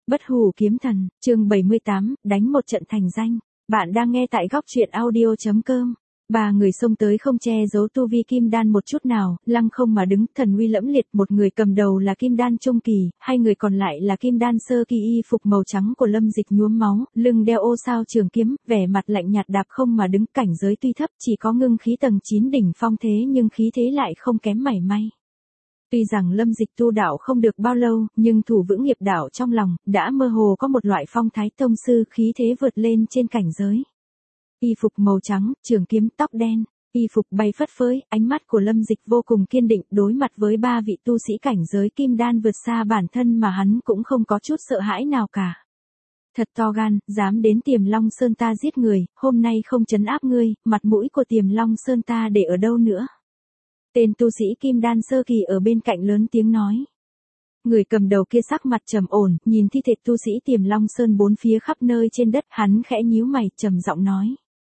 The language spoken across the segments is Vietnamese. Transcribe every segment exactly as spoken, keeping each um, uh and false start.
Bất hủ kiếm thần, chương bảy mươi tám, đánh một trận thành danh. Bạn đang nghe tại góc truyện audio chấm com. Ba người xông tới không che giấu tu vi kim đan một chút nào, lăng không mà đứng, thần uy lẫm liệt. Một người cầm đầu là kim đan trung kỳ, hai người còn lại là kim đan sơ kỳ. Y phục màu trắng của Lâm Dịch nhuốm máu, lưng đeo ô sao trường kiếm, vẻ mặt lạnh nhạt đạp không mà đứng. Cảnh giới tuy thấp, chỉ có ngưng khí tầng chín đỉnh phong thế nhưng khí thế lại không kém mảy may. Tuy rằng Lâm Dịch tu đạo không được bao lâu, nhưng thủ vững nghiệp đạo trong lòng, đã mơ hồ có một loại phong thái tông sư khí thế vượt lên trên cảnh giới. Y phục màu trắng, trường kiếm, tóc đen, y phục bay phất phới, ánh mắt của Lâm Dịch vô cùng kiên định, đối mặt với ba vị tu sĩ cảnh giới kim đan vượt xa bản thân mà hắn cũng không có chút sợ hãi nào cả. Thật to gan, dám đến Tiềm Long Sơn ta giết người, hôm nay không trấn áp ngươi, mặt mũi của Tiềm Long Sơn ta để ở đâu nữa. Tên tu sĩ kim đan sơ kỳ ở bên cạnh lớn tiếng nói. Người cầm đầu kia sắc mặt trầm ổn, nhìn thi thể tu sĩ Tiềm Long Sơn bốn phía khắp nơi trên đất, hắn khẽ nhíu mày, trầm giọng nói.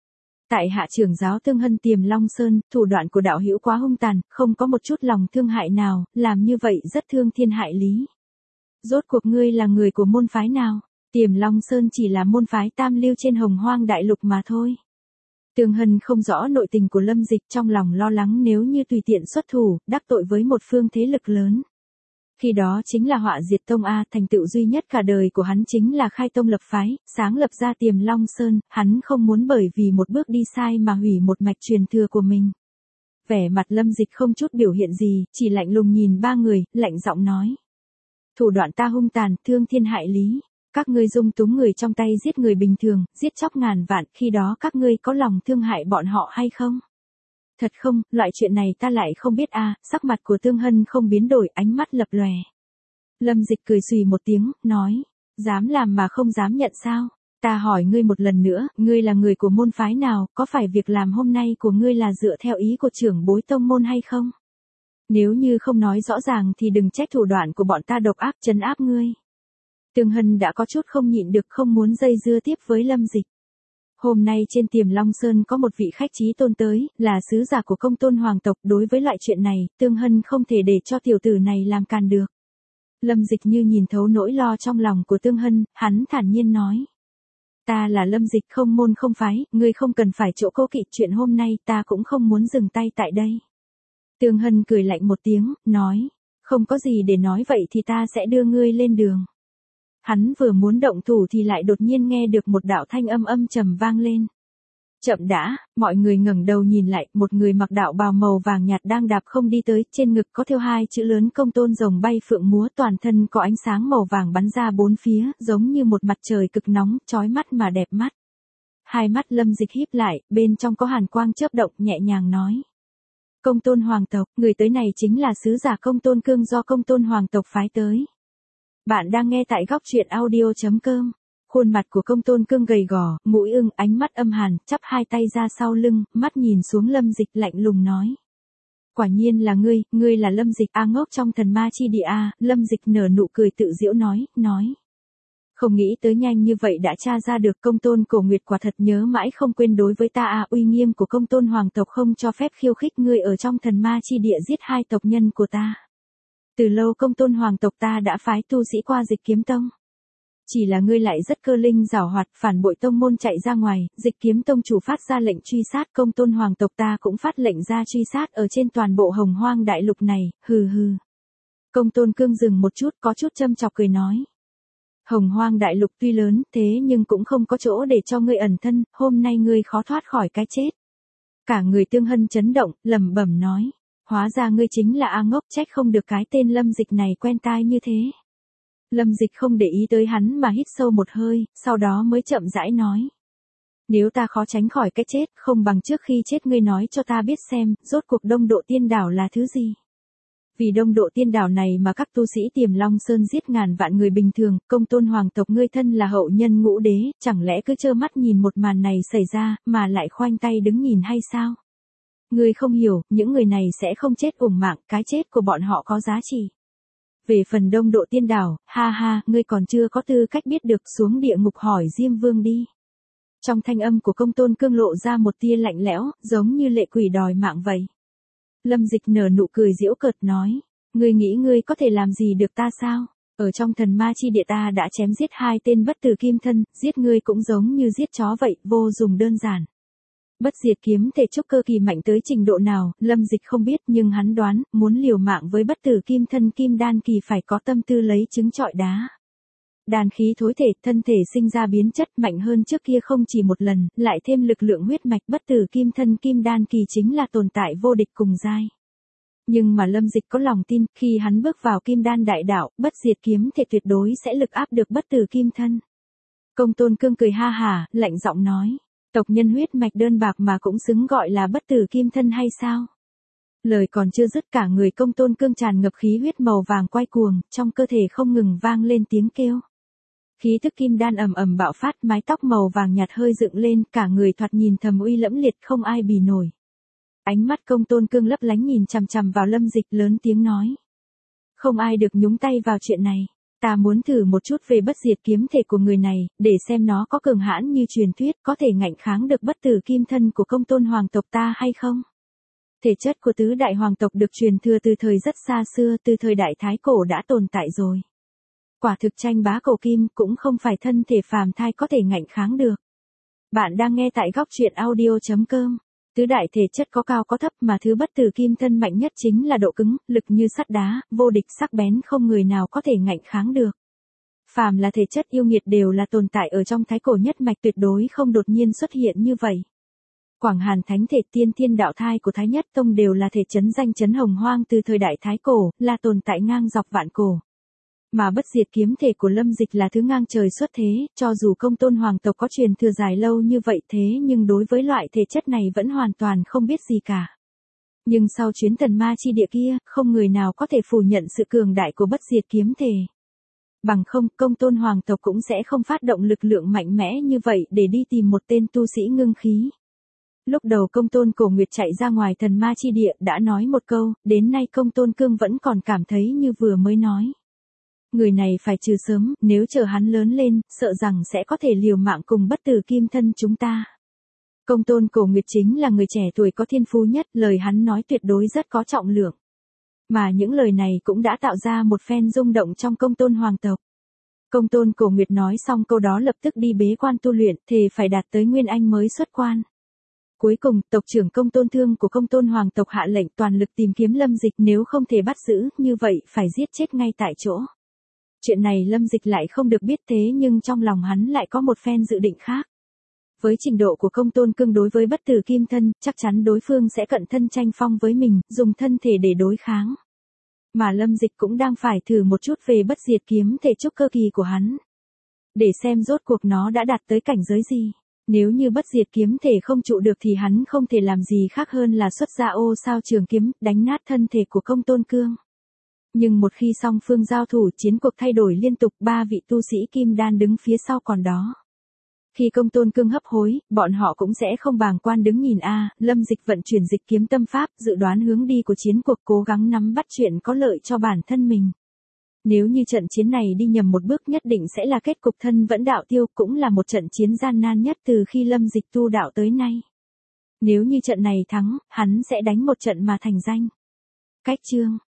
Tại hạ trưởng giáo Tương Hân Tiềm Long Sơn, thủ đoạn của đạo hữu quá hung tàn, không có một chút lòng thương hại nào, làm như vậy rất thương thiên hại lý. Rốt cuộc ngươi là người của môn phái nào? Tiềm Long Sơn chỉ là môn phái tam lưu trên Hồng Hoang Đại Lục mà thôi. Tương Hân không rõ nội tình của Lâm Dịch, trong lòng lo lắng nếu như tùy tiện xuất thủ, đắc tội với một phương thế lực lớn. Khi đó chính là họa diệt tông A, thành tựu duy nhất cả đời của hắn chính là khai tông lập phái, sáng lập ra Tiềm Long Sơn, hắn không muốn bởi vì một bước đi sai mà hủy một mạch truyền thừa của mình. Vẻ mặt Lâm Dịch không chút biểu hiện gì, chỉ lạnh lùng nhìn ba người, lạnh giọng nói. Thủ đoạn ta hung tàn, thương thiên hại lý. Các ngươi dung túng người trong tay giết người bình thường, giết chóc ngàn vạn, khi đó các ngươi có lòng thương hại bọn họ hay không? Thật không, loại chuyện này ta lại không biết a. À, sắc mặt của Tương Hân không biến đổi, ánh mắt lập lòe. Lâm Dịch cười xùy một tiếng, nói, dám làm mà không dám nhận sao? Ta hỏi ngươi một lần nữa, ngươi là người của môn phái nào, có phải việc làm hôm nay của ngươi là dựa theo ý của trưởng bối tông môn hay không? Nếu như không nói rõ ràng thì đừng trách thủ đoạn của bọn ta độc ác trấn áp ngươi. Tương Hân đã có chút không nhịn được, không muốn dây dưa tiếp với Lâm Dịch. Hôm nay trên Tiềm Long Sơn có một vị khách chí tôn tới, là sứ giả của Công Tôn hoàng tộc, đối với loại chuyện này, Tương Hân không thể để cho tiểu tử này làm càn được. Lâm Dịch như nhìn thấu nỗi lo trong lòng của Tương Hân, hắn thản nhiên nói. Ta là Lâm Dịch không môn không phái, ngươi không cần phải chỗ cố kỵ, chuyện hôm nay ta cũng không muốn dừng tay tại đây. Tương Hân cười lạnh một tiếng, nói, không có gì để nói vậy thì ta sẽ đưa ngươi lên đường. Hắn vừa muốn động thủ thì lại đột nhiên nghe được một đạo thanh âm âm trầm vang lên. Chậm đã, mọi người ngẩng đầu nhìn lại, một người mặc đạo bào màu vàng nhạt đang đạp không đi tới, trên ngực có thêu hai chữ lớn Công Tôn rồng bay phượng múa, toàn thân có ánh sáng màu vàng bắn ra bốn phía, giống như một mặt trời cực nóng, chói mắt mà đẹp mắt. Hai mắt Lâm Dịch híp lại, bên trong có hàn quang chớp động, nhẹ nhàng nói. Công Tôn hoàng tộc, người tới này chính là sứ giả Công Tôn Cương do Công Tôn hoàng tộc phái tới. Bạn đang nghe tại góc truyện audio chấm com. Khuôn mặt của Công Tôn Cương gầy gò, mũi ưng, ánh mắt âm hàn, chắp hai tay ra sau lưng, mắt nhìn xuống Lâm Dịch lạnh lùng nói. Quả nhiên là ngươi, ngươi là Lâm Dịch a ngốc trong thần ma chi địa a. Lâm Dịch nở nụ cười tự giễu nói, nói. Không nghĩ tới nhanh như vậy đã tra ra được. Công Tôn Cổ Nguyệt quả thật nhớ mãi không quên đối với ta a. Uy nghiêm của Công Tôn hoàng tộc không cho phép khiêu khích, ngươi ở trong thần ma chi địa giết hai tộc nhân của ta. Từ lâu Công Tôn hoàng tộc ta đã phái tu sĩ qua Dịch Kiếm Tông. Chỉ là ngươi lại rất cơ linh giảo hoạt, phản bội tông môn chạy ra ngoài, Dịch Kiếm Tông chủ phát ra lệnh truy sát, Công Tôn hoàng tộc ta cũng phát lệnh ra truy sát ở trên toàn bộ Hồng Hoang Đại Lục này, hừ hừ. Công Tôn Cương dừng một chút, có chút châm chọc cười nói. Hồng Hoang Đại Lục tuy lớn, thế nhưng cũng không có chỗ để cho ngươi ẩn thân, hôm nay ngươi khó thoát khỏi cái chết. Cả người Tương Hân chấn động, lẩm bẩm nói. Hóa ra ngươi chính là A ngốc, trách không được cái tên Lâm Dịch này quen tai như thế. Lâm Dịch không để ý tới hắn mà hít sâu một hơi, sau đó mới chậm rãi nói. Nếu ta khó tránh khỏi cái chết, không bằng trước khi chết ngươi nói cho ta biết xem, rốt cuộc Đông Độ Tiên Đảo là thứ gì. Vì Đông Độ Tiên Đảo này mà các tu sĩ Tiềm Long Sơn giết ngàn vạn người bình thường, Công Tôn hoàng tộc ngươi thân là hậu nhân ngũ đế, chẳng lẽ cứ trơ mắt nhìn một màn này xảy ra, mà lại khoanh tay đứng nhìn hay sao? Ngươi không hiểu, những người này sẽ không chết uổng mạng, cái chết của bọn họ có giá trị. Về phần Đông Độ Tiên Đảo, ha ha, ngươi còn chưa có tư cách biết được, xuống địa ngục hỏi Diêm Vương đi. Trong thanh âm của Công Tôn Cương lộ ra một tia lạnh lẽo, giống như lệ quỷ đòi mạng vậy. Lâm Dịch nở nụ cười giễu cợt nói, ngươi nghĩ ngươi có thể làm gì được ta sao? Ở trong thần ma chi địa ta đã chém giết hai tên bất tử kim thân, giết ngươi cũng giống như giết chó vậy, vô dùng đơn giản. Bất diệt kiếm thể trúc cơ kỳ mạnh tới trình độ nào, Lâm Dịch không biết, nhưng hắn đoán, muốn liều mạng với bất tử kim thân kim đan kỳ phải có tâm tư lấy trứng trọi đá. Đan khí thối thể, thân thể sinh ra biến chất mạnh hơn trước kia không chỉ một lần, lại thêm lực lượng huyết mạch, bất tử kim thân kim đan kỳ chính là tồn tại vô địch cùng giai. Nhưng mà Lâm Dịch có lòng tin, khi hắn bước vào kim đan đại đạo, bất diệt kiếm thể tuyệt đối sẽ lực áp được bất tử kim thân. Công Tôn Cương cười ha hả, lạnh giọng nói, tộc nhân huyết mạch đơn bạc mà cũng xứng gọi là bất tử kim thân hay sao? Lời còn chưa dứt cả người Công Tôn Cương tràn ngập khí huyết màu vàng quay cuồng, trong cơ thể không ngừng vang lên tiếng kêu. Khí thức kim đan ầm ầm bạo phát, mái tóc màu vàng nhạt hơi dựng lên, cả người thoạt nhìn thầm uy lẫm liệt không ai bì nổi. Ánh mắt Công Tôn Cương lấp lánh nhìn chằm chằm vào Lâm Dịch lớn tiếng nói. Không ai được nhúng tay vào chuyện này, ta muốn thử một chút về bất diệt kiếm thể của người này, để xem nó có cường hãn như truyền thuyết, có thể ngạnh kháng được bất tử kim thân của Công Tôn hoàng tộc ta hay không? Thể chất của tứ đại hoàng tộc được truyền thừa từ thời rất xa xưa, từ thời đại Thái Cổ đã tồn tại rồi. Quả thực tranh bá cổ kim cũng không phải thân thể phàm thai có thể ngạnh kháng được. Bạn đang nghe tại góc truyện audio chấm com. Tứ đại thể chất có cao có thấp mà thứ bất tử kim thân mạnh nhất chính là độ cứng, lực như sắt đá, vô địch sắc bén không người nào có thể ngạnh kháng được. Phàm là thể chất yêu nghiệt đều là tồn tại ở trong thái cổ nhất mạch tuyệt đối không đột nhiên xuất hiện như vậy. Quảng Hàn Thánh thể tiên thiên đạo thai của Thái Nhất Tông đều là thể chấn danh chấn hồng hoang từ thời đại Thái Cổ, là tồn tại ngang dọc vạn cổ. Mà bất diệt kiếm thể của Lâm Dịch là thứ ngang trời xuất thế, cho dù Công Tôn hoàng tộc có truyền thừa dài lâu như vậy thế nhưng đối với loại thể chất này vẫn hoàn toàn không biết gì cả. Nhưng sau chuyến thần ma chi địa kia, không người nào có thể phủ nhận sự cường đại của bất diệt kiếm thể. Bằng không, Công Tôn hoàng tộc cũng sẽ không phát động lực lượng mạnh mẽ như vậy để đi tìm một tên tu sĩ ngưng khí. Lúc đầu Công Tôn Cổ Nguyệt chạy ra ngoài thần ma chi địa đã nói một câu, đến nay Công Tôn Cương vẫn còn cảm thấy như vừa mới nói. Người này phải trừ sớm, nếu chờ hắn lớn lên, sợ rằng sẽ có thể liều mạng cùng bất tử kim thân chúng ta. Công Tôn Cổ Nguyệt chính là người trẻ tuổi có thiên phú nhất, lời hắn nói tuyệt đối rất có trọng lượng. Mà những lời này cũng đã tạo ra một phen rung động trong Công Tôn hoàng tộc. Công Tôn Cổ Nguyệt nói xong câu đó lập tức đi bế quan tu luyện, thề phải đạt tới Nguyên Anh mới xuất quan. Cuối cùng, tộc trưởng Công Tôn Thương của Công Tôn hoàng tộc hạ lệnh toàn lực tìm kiếm Lâm Dịch, nếu không thể bắt giữ, như vậy phải giết chết ngay tại chỗ. Chuyện này Lâm Dịch lại không được biết thế nhưng trong lòng hắn lại có một phen dự định khác. Với trình độ của Công Tôn Cương đối với bất tử kim thân, chắc chắn đối phương sẽ cận thân tranh phong với mình, dùng thân thể để đối kháng. Mà Lâm Dịch cũng đang phải thử một chút về bất diệt kiếm thể trúc cơ kỳ của hắn. Để xem rốt cuộc nó đã đạt tới cảnh giới gì. Nếu như bất diệt kiếm thể không trụ được thì hắn không thể làm gì khác hơn là xuất ra ô sao trường kiếm, đánh nát thân thể của Công Tôn Cương. Nhưng một khi song phương giao thủ chiến cuộc thay đổi liên tục, ba vị tu sĩ kim đan đứng phía sau còn đó. Khi Công Tôn Cương hấp hối, bọn họ cũng sẽ không bàng quan đứng nhìn a, Lâm Dịch vận chuyển dịch kiếm tâm pháp, dự đoán hướng đi của chiến cuộc cố gắng nắm bắt chuyện có lợi cho bản thân mình. Nếu như trận chiến này đi nhầm một bước nhất định sẽ là kết cục thân vẫn đạo tiêu, cũng là một trận chiến gian nan nhất từ khi Lâm Dịch tu đạo tới nay. Nếu như trận này thắng, hắn sẽ đánh một trận mà thành danh. Cách chương